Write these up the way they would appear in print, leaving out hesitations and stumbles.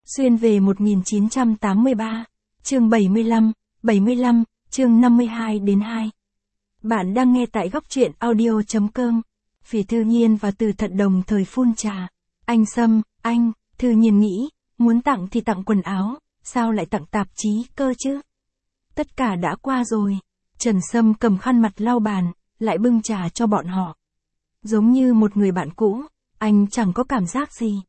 Xuyên về 1983, chương 75, chương 52 đến 2. Bạn đang nghe tại góc truyện audio.com. Phỉ Thư Nhiên và Từ Thận đồng thời phun trà. Anh Sâm, anh, Thư Nhiên nghĩ, muốn tặng thì tặng quần áo, sao lại tặng tạp chí cơ chứ? Tất cả đã qua rồi. Trần Sâm cầm khăn mặt lau bàn, lại bưng trà cho bọn họ. Giống như một người bạn cũ, anh chẳng có cảm giác gì.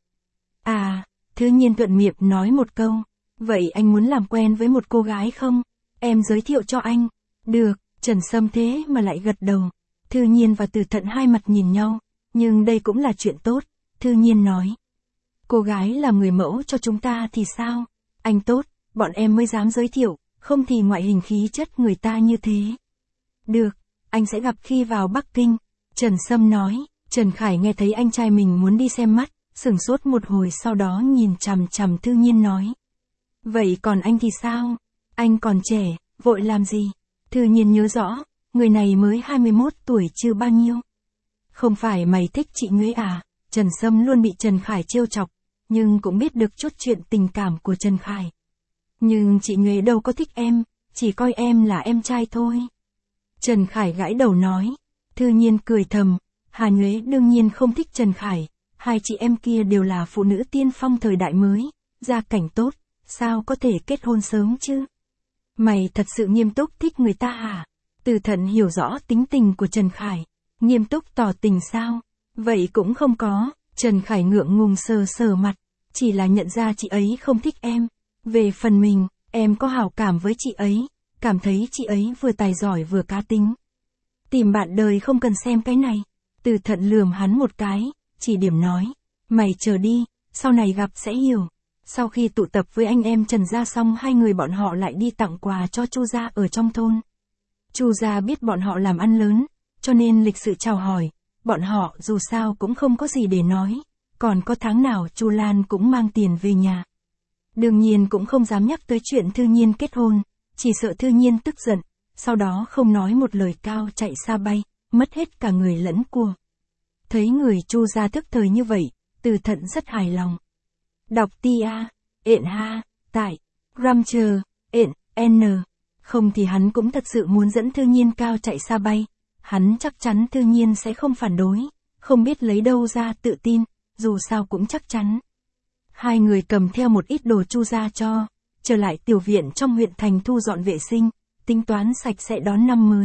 À, Thư Nhiên thuận miệng nói một câu, vậy anh muốn làm quen với một cô gái không? Em giới thiệu cho anh. Được, Trần Sâm thế mà lại gật đầu. Thư Nhiên và Từ Thận hai mặt nhìn nhau, nhưng đây cũng là chuyện tốt. Thư Nhiên nói, cô gái làm người mẫu cho chúng ta thì sao? Anh tốt, bọn em mới dám giới thiệu, không thì ngoại hình khí chất người ta như thế. Được, anh sẽ gặp khi vào Bắc Kinh. Trần Sâm nói. Trần Khải nghe thấy anh trai mình muốn đi xem mắt, sửng sốt một hồi sau đó nhìn chằm chằm Thư Nhiên nói. Vậy còn anh thì sao? Anh còn trẻ, vội làm gì? Thư Nhiên nhớ rõ, người này mới 21 tuổi chưa bao nhiêu. Không phải mày thích chị Nhuế à? Trần Sâm luôn bị Trần Khải trêu chọc, nhưng cũng biết được chút chuyện tình cảm của Trần Khải. Nhưng chị Nhuế đâu có thích em, chỉ coi em là em trai thôi. Trần Khải gãi đầu nói. Thư Nhiên cười thầm, Hà Nhuế đương nhiên không thích Trần Khải, hai chị em kia đều là phụ nữ tiên phong thời đại mới, gia cảnh tốt, sao có thể kết hôn sớm chứ? Mày thật sự nghiêm túc thích người ta hả? Từ Thận hiểu rõ tính tình của Trần Khải, nghiêm túc tỏ tình sao? Vậy cũng không có. Trần Khải ngượng ngùng sờ sờ mặt, chỉ là nhận ra chị ấy không thích em. Về phần mình, em có hảo cảm với chị ấy, cảm thấy chị ấy vừa tài giỏi vừa cá tính. Tìm bạn đời không cần xem cái này. Từ Thận lườm hắn một cái, chỉ điểm nói, mày chờ đi, sau này gặp sẽ hiểu. Sau khi tụ tập với anh em Trần gia xong, hai người bọn họ lại đi tặng quà cho Chu gia ở trong thôn. Chu gia biết bọn họ làm ăn lớn, cho nên lịch sự chào hỏi, bọn họ dù sao cũng không có gì để nói, còn có tháng nào Chu Lan cũng mang tiền về nhà. Đương nhiên cũng không dám nhắc tới chuyện Thư Nhiên kết hôn, chỉ sợ Thư Nhiên tức giận, sau đó không nói một lời cao chạy xa bay, mất hết cả người lẫn của. Thấy người Chu gia thức thời như vậy, Từ Thận rất hài lòng. Đọc tia, ện ha, tại, Gramcher, ện, n. Không thì hắn cũng thật sự muốn dẫn Thư Nhiên cao chạy xa bay. Hắn chắc chắn Thư Nhiên sẽ không phản đối, không biết lấy đâu ra tự tin, dù sao cũng chắc chắn. Hai người cầm theo một ít đồ Chu gia cho, trở lại tiểu viện trong huyện thành thu dọn vệ sinh, tính toán sạch sẽ đón năm mới.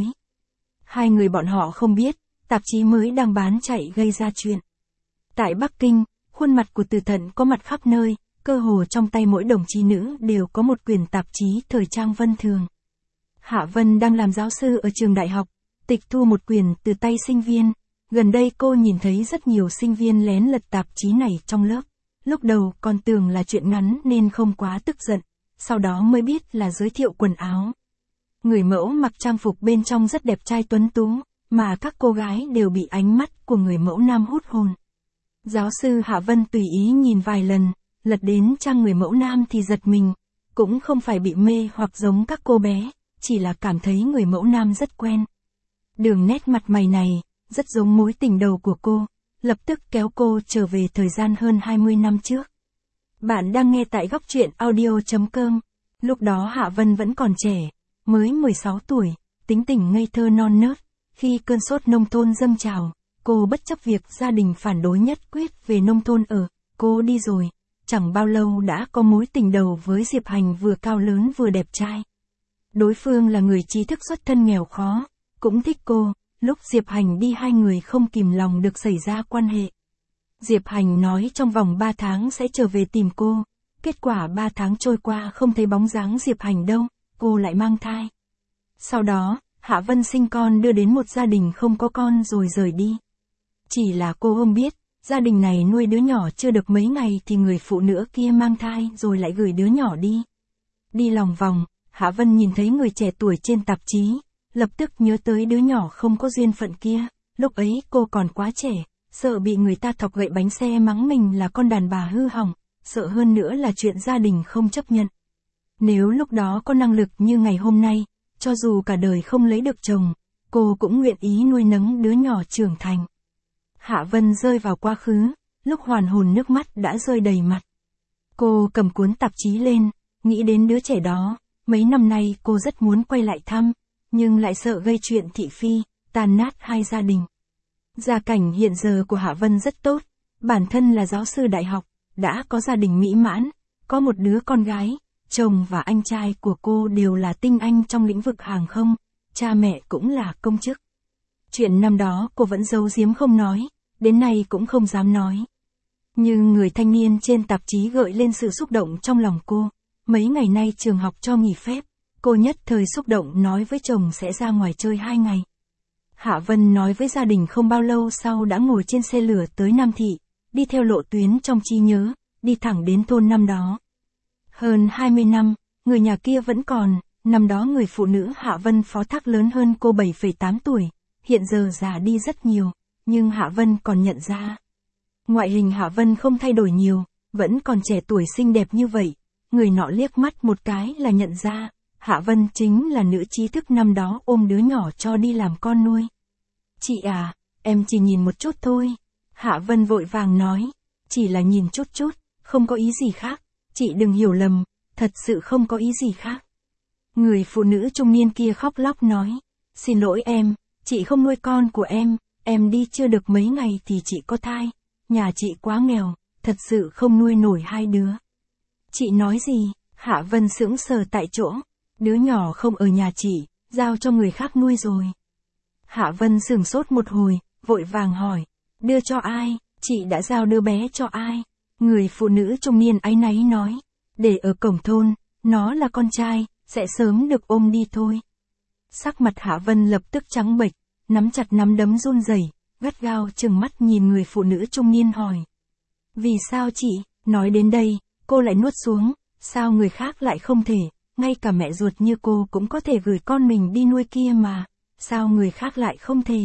Hai người bọn họ không biết, tạp chí mới đang bán chạy gây ra chuyện. Tại Bắc Kinh, khuôn mặt của Từ Thận có mặt khắp nơi, cơ hồ trong tay mỗi đồng chí nữ đều có một quyển tạp chí thời trang Vân Thường. Hạ Vân đang làm giáo sư ở trường đại học, tịch thu một quyển từ tay sinh viên. Gần đây cô nhìn thấy rất nhiều sinh viên lén lật tạp chí này trong lớp. Lúc đầu còn tưởng là chuyện ngắn nên không quá tức giận, sau đó mới biết là giới thiệu quần áo. Người mẫu mặc trang phục bên trong rất đẹp trai tuấn tú, mà các cô gái đều bị ánh mắt của người mẫu nam hút hồn. Giáo sư Hạ Vân tùy ý nhìn vài lần, lật đến trang người mẫu nam thì giật mình, cũng không phải bị mê hoặc giống các cô bé, chỉ là cảm thấy người mẫu nam rất quen. Đường nét mặt mày này, rất giống mối tình đầu của cô, lập tức kéo cô trở về thời gian hơn 20 năm trước. Bạn đang nghe tại góc truyện audio.com. Lúc đó Hạ Vân vẫn còn trẻ, mới 16 tuổi, tính tình ngây thơ non nớt. Khi cơn sốt nông thôn dâng trào, cô bất chấp việc gia đình phản đối nhất quyết về nông thôn ở, cô đi rồi. Chẳng bao lâu đã có mối tình đầu với Diệp Hành vừa cao lớn vừa đẹp trai. Đối phương là người trí thức xuất thân nghèo khó, cũng thích cô. Lúc Diệp Hành đi hai người không kìm lòng được xảy ra quan hệ. Diệp Hành nói trong vòng 3 tháng sẽ trở về tìm cô. Kết quả 3 tháng trôi qua không thấy bóng dáng Diệp Hành đâu, cô lại mang thai. Sau đó, Hạ Vân sinh con đưa đến một gia đình không có con rồi rời đi. Chỉ là cô không biết, gia đình này nuôi đứa nhỏ chưa được mấy ngày thì người phụ nữ kia mang thai rồi lại gửi đứa nhỏ đi. Đi lòng vòng, Hạ Vân nhìn thấy người trẻ tuổi trên tạp chí, lập tức nhớ tới đứa nhỏ không có duyên phận kia. Lúc ấy cô còn quá trẻ, sợ bị người ta thọc gậy bánh xe mắng mình là con đàn bà hư hỏng, sợ hơn nữa là chuyện gia đình không chấp nhận. Nếu lúc đó có năng lực như ngày hôm nay, cho dù cả đời không lấy được chồng, cô cũng nguyện ý nuôi nấng đứa nhỏ trưởng thành. Hạ Vân rơi vào quá khứ, lúc hoàn hồn nước mắt đã rơi đầy mặt. Cô cầm cuốn tạp chí lên, nghĩ đến đứa trẻ đó, mấy năm nay cô rất muốn quay lại thăm, nhưng lại sợ gây chuyện thị phi, tan nát hai gia đình. Gia cảnh hiện giờ của Hạ Vân rất tốt, bản thân là giáo sư đại học, đã có gia đình mỹ mãn, có một đứa con gái, chồng và anh trai của cô đều là tinh anh trong lĩnh vực hàng không, cha mẹ cũng là công chức. Chuyện năm đó cô vẫn giấu giếm không nói, đến nay cũng không dám nói. Nhưng người thanh niên trên tạp chí gợi lên sự xúc động trong lòng cô. Mấy ngày nay trường học cho nghỉ phép, cô nhất thời xúc động nói với chồng sẽ ra ngoài chơi 2 ngày. Hạ Vân nói với gia đình không bao lâu sau đã ngồi trên xe lửa tới Nam Thị, đi theo lộ tuyến trong trí nhớ, đi thẳng đến thôn năm đó. Hơn 20 năm, người nhà kia vẫn còn, năm đó người phụ nữ Hạ Vân phó thác lớn hơn cô 7,8 tuổi, hiện giờ già đi rất nhiều, nhưng Hạ Vân còn nhận ra. Ngoại hình Hạ Vân không thay đổi nhiều, vẫn còn trẻ tuổi xinh đẹp như vậy, người nọ liếc mắt một cái là nhận ra, Hạ Vân chính là nữ trí thức năm đó ôm đứa nhỏ cho đi làm con nuôi. Chị à, em chỉ nhìn một chút thôi. Hạ Vân vội vàng nói, chỉ là nhìn chút chút, không có ý gì khác, chị đừng hiểu lầm, thật sự không có ý gì khác. Người phụ nữ trung niên kia khóc lóc nói, xin lỗi em, chị không nuôi con của em đi chưa được mấy ngày thì chị có thai, nhà chị quá nghèo, thật sự không nuôi nổi 2 đứa. Chị nói gì? Hạ Vân sững sờ tại chỗ, đứa nhỏ không ở nhà chị, giao cho người khác nuôi rồi. Hạ Vân sửng sốt một hồi, vội vàng hỏi, đưa cho ai, chị đã giao đứa bé cho ai? Người phụ nữ trung niên áy náy nói, để ở cổng thôn, nó là con trai, sẽ sớm được ôm đi thôi. Sắc mặt Hạ Vân lập tức trắng bệch, nắm chặt nắm đấm run rẩy, gắt gao trừng mắt nhìn người phụ nữ trung niên hỏi. Vì sao chị? Nói đến đây, cô lại nuốt xuống, sao người khác lại không thể, ngay cả mẹ ruột như cô cũng có thể gửi con mình đi nuôi kia mà, sao người khác lại không thể?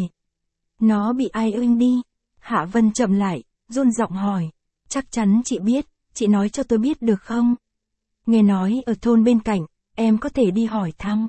Nó bị ai ưng đi? Hạ Vân chậm lại, run giọng hỏi, chắc chắn chị biết, chị nói cho tôi biết được không? Nghe nói ở thôn bên cạnh, em có thể đi hỏi thăm.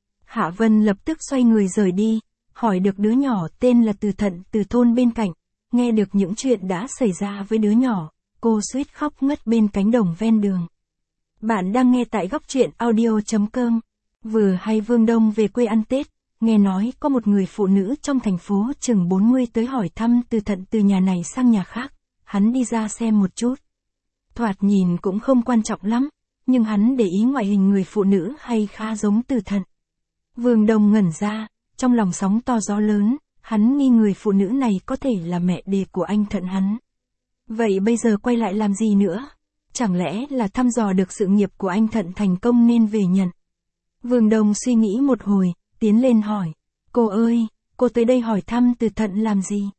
Hạ Vân lập tức xoay người rời đi, hỏi được đứa nhỏ tên là Từ Thận từ thôn bên cạnh, nghe được những chuyện đã xảy ra với đứa nhỏ, cô suýt khóc ngất bên cánh đồng ven đường. Bạn đang nghe tại góc truyện audio.com. Vừa hay Vương Đông về quê ăn Tết, nghe nói có một người phụ nữ trong thành phố chừng 40 tới hỏi thăm Từ Thận từ nhà này sang nhà khác, hắn đi ra xem một chút. Thoạt nhìn cũng không quan trọng lắm, nhưng hắn để ý ngoại hình người phụ nữ hay khá giống Từ Thận. Vương Đông ngẩn ra, trong lòng sóng to gió lớn, hắn nghi người phụ nữ này có thể là mẹ đẻ của anh Thận hắn. Vậy bây giờ quay lại làm gì nữa? Chẳng lẽ là thăm dò được sự nghiệp của anh Thận thành công nên về nhận? Vương Đông suy nghĩ một hồi, tiến lên hỏi, cô ơi, cô tới đây hỏi thăm Từ Thận làm gì?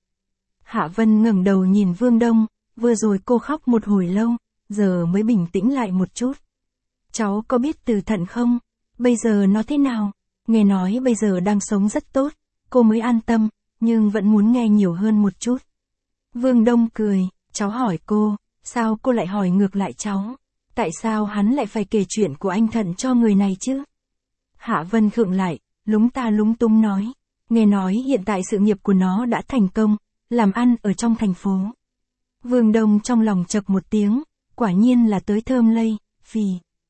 Hạ Vân ngẩng đầu nhìn Vương Đông, vừa rồi cô khóc một hồi lâu, giờ mới bình tĩnh lại một chút. Cháu có biết Từ Thận không? Bây giờ nó thế nào? Nghe nói bây giờ đang sống rất tốt, cô mới an tâm, nhưng vẫn muốn nghe nhiều hơn một chút. Vương Đông cười, cháu hỏi cô, sao cô lại hỏi ngược lại cháu? Tại sao hắn lại phải kể chuyện của anh Thận cho người này chứ? Hạ Vân khựng lại, lúng ta lúng túng nói, nghe nói hiện tại sự nghiệp của nó đã thành công, làm ăn ở trong thành phố. Vương Đông trong lòng chậc một tiếng, quả nhiên là tới thơm lây, phì.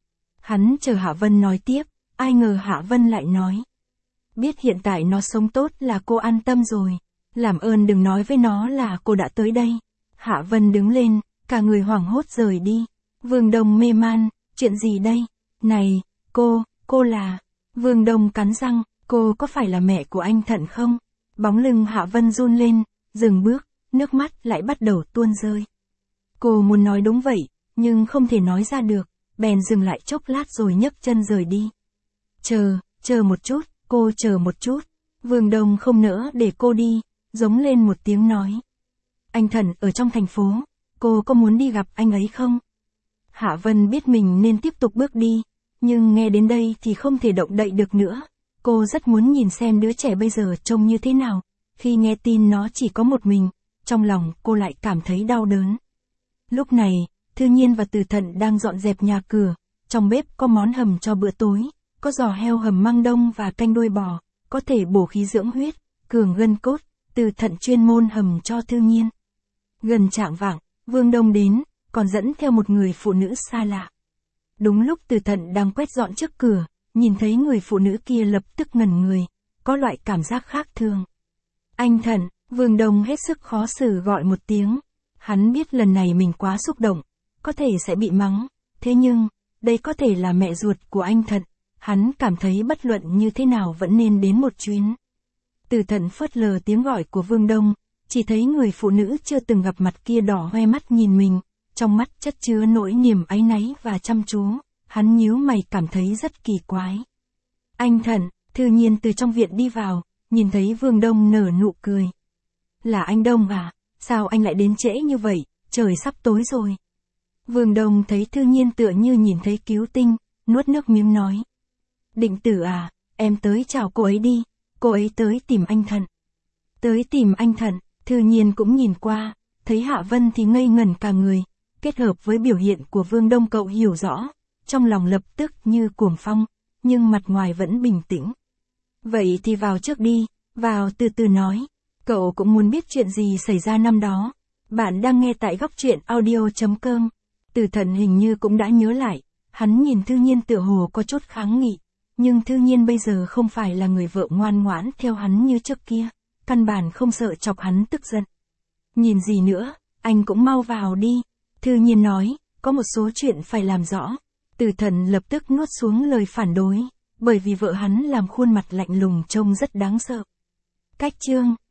Hắn chờ Hạ Vân nói tiếp, ai ngờ Hạ Vân lại nói. Biết hiện tại nó sống tốt là cô an tâm rồi, làm ơn đừng nói với nó là cô đã tới đây. Hạ Vân đứng lên, cả người hoảng hốt rời đi. Vương Đông mê man, chuyện gì đây? Này, cô là... Vương Đông cắn răng, cô có phải là mẹ của anh Thận không? Bóng lưng Hạ Vân run lên, dừng bước, nước mắt lại bắt đầu tuôn rơi. Cô muốn nói đúng vậy, nhưng không thể nói ra được, bèn dừng lại chốc lát rồi nhấc chân rời đi. Chờ một chút, cô chờ một chút. Vương Đông không nỡ để cô đi, giống lên một tiếng nói. Anh Thận ở trong thành phố, cô có muốn đi gặp anh ấy không? Hạ Vân biết mình nên tiếp tục bước đi, nhưng nghe đến đây thì không thể động đậy được nữa. Cô rất muốn nhìn xem đứa trẻ bây giờ trông như thế nào. Khi nghe tin nó chỉ có một mình, trong lòng cô lại cảm thấy đau đớn. Lúc này, Thư Nhiên và Từ Thận đang dọn dẹp nhà cửa, trong bếp có món hầm cho bữa tối, có giò heo hầm măng đông và canh đuôi bò, có thể bổ khí dưỡng huyết, cường gân cốt, Từ Thận chuyên môn hầm cho Thư Nhiên. Gần chạng vạng, Vương Đông đến, còn dẫn theo một người phụ nữ xa lạ. Đúng lúc Từ Thận đang quét dọn trước cửa, nhìn thấy người phụ nữ kia lập tức ngẩn người, có loại cảm giác khác thường. Anh Thận, Vương Đông hết sức khó xử gọi một tiếng. Hắn biết lần này mình quá xúc động, có thể sẽ bị mắng, thế nhưng, đây có thể là mẹ ruột của anh Thận, hắn cảm thấy bất luận như thế nào vẫn nên đến một chuyến. Từ Thận phớt lờ tiếng gọi của Vương Đông, chỉ thấy người phụ nữ chưa từng gặp mặt kia đỏ hoe mắt nhìn mình, trong mắt chất chứa nỗi niềm áy náy và chăm chú, hắn nhíu mày cảm thấy rất kỳ quái. Anh Thận, Thư Nhiên từ trong viện đi vào, nhìn thấy Vương Đông nở nụ cười. Là anh Đông à, sao anh lại đến trễ như vậy, trời sắp tối rồi. Vương Đông thấy Thư Nhiên tựa như nhìn thấy cứu tinh, nuốt nước miếng nói. Định Tử à, em tới chào cô ấy đi, cô ấy tới tìm anh Thận. Tới tìm anh Thận, Thư Nhiên cũng nhìn qua, thấy Hạ Vân thì ngây ngẩn cả người, kết hợp với biểu hiện của Vương Đông cậu hiểu rõ, trong lòng lập tức như cuồng phong, nhưng mặt ngoài vẫn bình tĩnh. Vậy thì vào trước đi, vào từ từ nói, cậu cũng muốn biết chuyện gì xảy ra năm đó. Bạn đang nghe tại góc truyện audio.com. Từ Thận hình như cũng đã nhớ lại, hắn nhìn Thư Nhiên tựa hồ có chút kháng nghị, nhưng Thư Nhiên bây giờ không phải là người vợ ngoan ngoãn theo hắn như trước kia, căn bản không sợ chọc hắn tức giận. Nhìn gì nữa, anh cũng mau vào đi, Thư Nhiên nói, có một số chuyện phải làm rõ. Từ Thận lập tức nuốt xuống lời phản đối, bởi vì vợ hắn làm khuôn mặt lạnh lùng trông rất đáng sợ. Cách chương